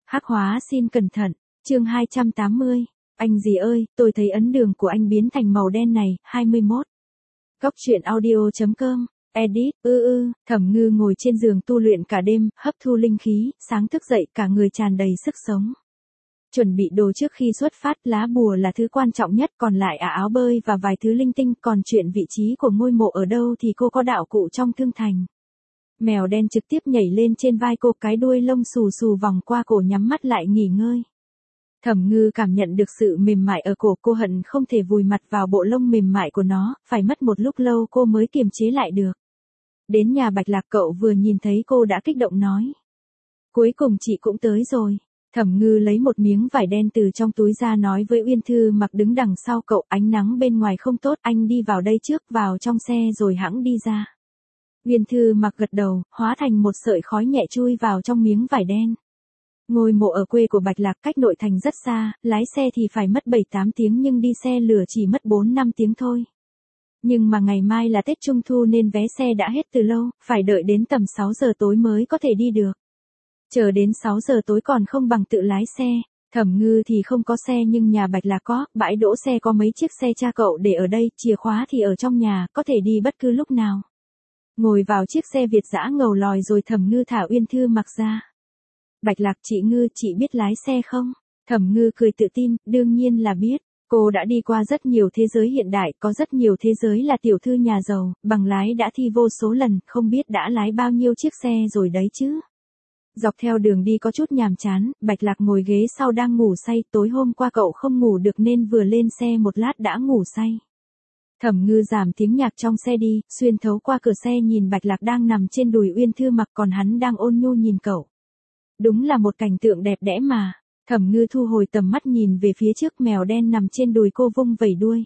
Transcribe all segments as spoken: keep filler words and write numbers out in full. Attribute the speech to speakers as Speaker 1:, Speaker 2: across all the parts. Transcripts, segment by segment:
Speaker 1: Hắc hóa xin cẩn thận, chương hai trăm tám mươi. Anh gì ơi, tôi thấy ấn đường của anh biến thành màu đen này, hai mươi mốt. Góc truyện audio chấm com, edit, ư ư, Thẩm Ngư ngồi trên giường tu luyện cả đêm, hấp thu linh khí, sáng thức dậy cả người tràn đầy sức sống. Chuẩn bị đồ trước khi xuất phát, lá bùa là thứ quan trọng nhất, còn lại à áo bơi và vài thứ linh tinh, còn chuyện vị trí của ngôi mộ ở đâu thì cô có đạo cụ trong thương thành. Mèo đen trực tiếp nhảy lên trên vai cô, cái đuôi lông xù xù vòng qua cổ, nhắm mắt lại nghỉ ngơi. Thẩm Ngư cảm nhận được sự mềm mại ở cổ, cô hận không thể vùi mặt vào bộ lông mềm mại của nó, phải mất một lúc lâu cô mới kiềm chế lại được. Đến nhà Bạch Lạc, cậu vừa nhìn thấy cô đã kích động nói. Cuối cùng chị cũng tới rồi. Thẩm Ngư lấy một miếng vải đen từ trong túi ra nói với Uyên Thư Mặc đứng đằng sau cậu, ánh nắng bên ngoài không tốt, anh đi vào đây trước, vào trong xe rồi hẵng đi ra. Uyên Thư Mặc gật đầu, hóa thành một sợi khói nhẹ chui vào trong miếng vải đen. Ngôi mộ ở quê của Bạch Lạc cách nội thành rất xa, lái xe thì phải mất bảy tám tiếng nhưng đi xe lửa chỉ mất bốn năm tiếng thôi. Nhưng mà ngày mai là Tết Trung Thu nên vé xe đã hết từ lâu, phải đợi đến tầm sáu giờ tối mới có thể đi được. Chờ đến sáu giờ tối còn không bằng tự lái xe. Thẩm Ngư thì không có xe nhưng nhà Bạch Lạc có, bãi đỗ xe có mấy chiếc xe cha cậu để ở đây, chìa khóa thì ở trong nhà, có thể đi bất cứ lúc nào. Ngồi vào chiếc xe Việt dã ngầu lòi rồi Thẩm Ngư thả Uyên Thư Mặc ra. Bạch Lạc, chị Ngư, chị biết lái xe không? Thẩm Ngư cười tự tin, đương nhiên là biết. Cô đã đi qua rất nhiều thế giới hiện đại, có rất nhiều thế giới là tiểu thư nhà giàu, bằng lái đã thi vô số lần, không biết đã lái bao nhiêu chiếc xe rồi đấy chứ. Dọc theo đường đi có chút nhàm chán, Bạch Lạc ngồi ghế sau đang ngủ say, tối hôm qua cậu không ngủ được nên vừa lên xe một lát đã ngủ say. Thẩm Ngư giảm tiếng nhạc trong xe đi, xuyên thấu qua cửa xe nhìn Bạch Lạc đang nằm trên đùi Uyên Thư Mặc, còn hắn đang ôn nhu nhìn cậu. Đúng là một cảnh tượng đẹp đẽ mà. Thẩm Ngư thu hồi tầm mắt nhìn về phía trước, mèo đen nằm trên đùi cô vung vẩy đuôi.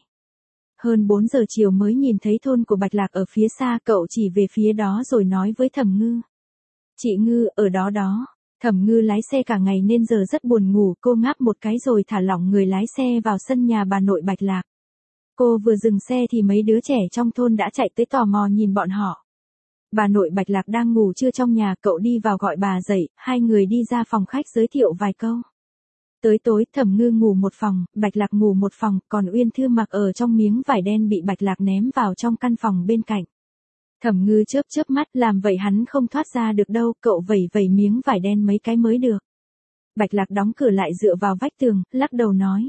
Speaker 1: Hơn bốn giờ chiều mới nhìn thấy thôn của Bạch Lạc ở phía xa, cậu chỉ về phía đó rồi nói với Thẩm Ngư. Chị Ngư, ở đó đó. Thẩm Ngư lái xe cả ngày nên giờ rất buồn ngủ, cô ngáp một cái rồi thả lỏng người lái xe vào sân nhà bà nội Bạch Lạc. Cô vừa dừng xe thì mấy đứa trẻ trong thôn đã chạy tới tò mò nhìn bọn họ. Bà nội Bạch Lạc đang ngủ trưa trong nhà, cậu đi vào gọi bà dậy, hai người đi ra phòng khách giới thiệu vài câu. Tới tối, Thẩm Ngư ngủ một phòng, Bạch Lạc ngủ một phòng, còn Uyên Thư Mặc ở trong miếng vải đen bị Bạch Lạc ném vào trong căn phòng bên cạnh. Thẩm Ngư chớp chớp mắt, làm vậy hắn không thoát ra được đâu, cậu vẩy vẩy miếng vải đen mấy cái mới được. Bạch Lạc đóng cửa lại dựa vào vách tường, lắc đầu nói.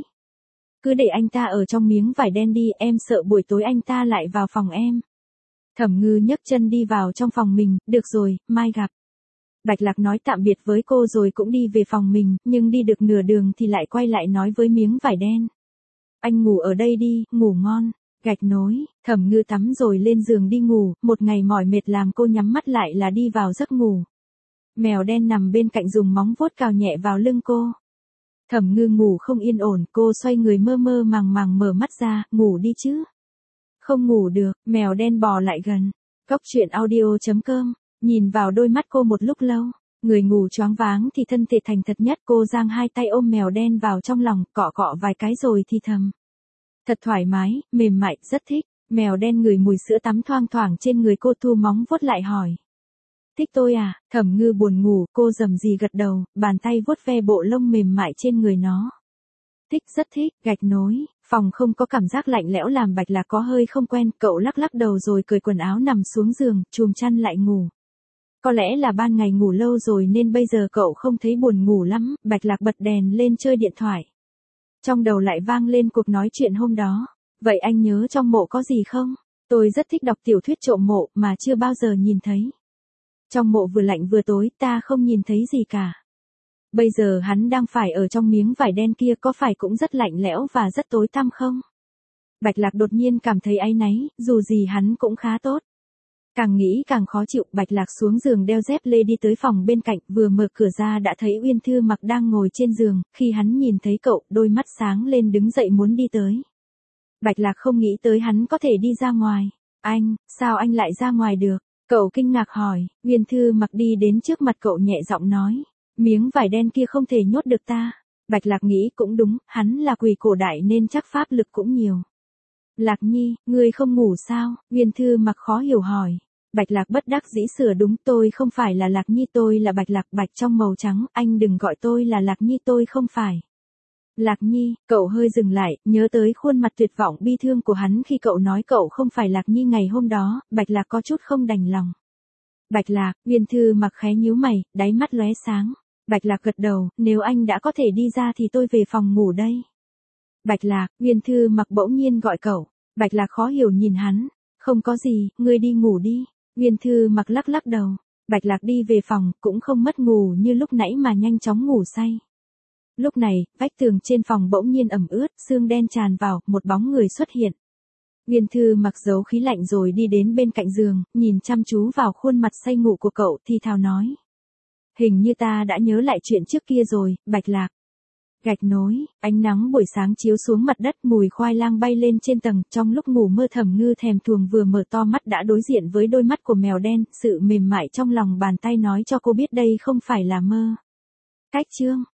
Speaker 1: Cứ để anh ta ở trong miếng vải đen đi, em sợ buổi tối anh ta lại vào phòng em. Thẩm Ngư nhấc chân đi vào trong phòng mình, được rồi, mai gặp. Bạch Lạc nói tạm biệt với cô rồi cũng đi về phòng mình, nhưng đi được nửa đường thì lại quay lại nói với miếng vải đen. Anh ngủ ở đây đi, ngủ ngon. Gạch nối, Thẩm Ngư tắm rồi lên giường đi ngủ, một ngày mỏi mệt làm cô nhắm mắt lại là đi vào giấc ngủ. Mèo đen nằm bên cạnh dùng móng vuốt cào nhẹ vào lưng cô. Thẩm Ngư ngủ không yên ổn, cô xoay người mơ mơ màng màng mở mắt ra, ngủ đi chứ. Không ngủ được, mèo đen bò lại gần. Góc truyện audio chấm com, nhìn vào đôi mắt cô một lúc lâu, người ngủ choáng váng thì thân thể thành thật nhất, cô giang hai tay ôm mèo đen vào trong lòng, cọ cọ vài cái rồi thì thầm. Thật thoải mái, mềm mại, rất thích. Mèo đen ngửi mùi sữa tắm thoang thoảng trên người cô, thu móng vuốt lại hỏi. Thích tôi à? Thẩm Ngư buồn ngủ, cô rầm rì gật đầu, bàn tay vuốt ve bộ lông mềm mại trên người nó. Thích, rất thích. Gạch nối, phòng không có cảm giác lạnh lẽo làm Bạch Lạc có hơi không quen, cậu lắc lắc đầu rồi cởi quần áo nằm xuống giường, chùm chăn lại ngủ. Có lẽ là ban ngày ngủ lâu rồi nên bây giờ cậu không thấy buồn ngủ lắm. Bạch Lạc bật đèn lên chơi điện thoại. Trong đầu lại vang lên cuộc nói chuyện hôm đó. Vậy anh nhớ trong mộ có gì không? Tôi rất thích đọc tiểu thuyết trộm mộ mà chưa bao giờ nhìn thấy. Trong mộ vừa lạnh vừa tối, ta không nhìn thấy gì cả. Bây giờ hắn đang phải ở trong miếng vải đen kia, có phải cũng rất lạnh lẽo và rất tối tăm không? Bạch Lạc đột nhiên cảm thấy áy náy, dù gì hắn cũng khá tốt. Càng nghĩ càng khó chịu, Bạch Lạc xuống giường đeo dép lê đi tới phòng bên cạnh, vừa mở cửa ra đã thấy Uyên Thư Mặc đang ngồi trên giường, khi hắn nhìn thấy cậu, đôi mắt sáng lên đứng dậy muốn đi tới. Bạch Lạc không nghĩ tới hắn có thể đi ra ngoài. Anh, sao anh lại ra ngoài được? Cậu kinh ngạc hỏi. Uyên Thư Mặc đi đến trước mặt cậu nhẹ giọng nói. Miếng vải đen kia không thể nhốt được ta. Bạch Lạc nghĩ cũng đúng, hắn là quỷ cổ đại nên chắc pháp lực cũng nhiều. Lạc Nhi, ngươi không ngủ sao? Uyên Thư Mặc khó hiểu hỏi. Bạch Lạc bất đắc dĩ sửa đúng, tôi không phải là Lạc Nhi, tôi là Bạch Lạc, bạch trong màu trắng, anh đừng gọi tôi là Lạc Nhi, tôi không phải. Lạc Nhi, cậu hơi dừng lại, nhớ tới khuôn mặt tuyệt vọng bi thương của hắn khi cậu nói cậu không phải Lạc Nhi ngày hôm đó, Bạch Lạc có chút không đành lòng. Bạch Lạc, Uyên Thư Mặc khẽ nhíu mày, đáy mắt lóe sáng. Bạch Lạc gật đầu, nếu anh đã có thể đi ra thì tôi về phòng ngủ đây. Bạch Lạc, Uyên Thư Mặc bỗng nhiên gọi cậu. Bạch Lạc khó hiểu nhìn hắn. Không có gì, ngươi đi ngủ đi. Uyên Thư Mặc lắc lắc đầu. Bạch Lạc đi về phòng, cũng không mất ngủ như lúc nãy mà nhanh chóng ngủ say. Lúc này, vách tường trên phòng bỗng nhiên ẩm ướt, sương đen tràn vào, một bóng người xuất hiện. Uyên Thư Mặc giấu khí lạnh rồi đi đến bên cạnh giường, nhìn chăm chú vào khuôn mặt say ngủ của cậu thì thào nói. Hình như ta đã nhớ lại chuyện trước kia rồi, Bạch Lạc. Gạch nối, ánh nắng buổi sáng chiếu xuống mặt đất, mùi khoai lang bay lên trên tầng, trong lúc ngủ mơ Thẩm Ngư thèm thuồng vừa mở to mắt đã đối diện với đôi mắt của mèo đen, sự mềm mại trong lòng bàn tay nói cho cô biết đây không phải là mơ. Cách chương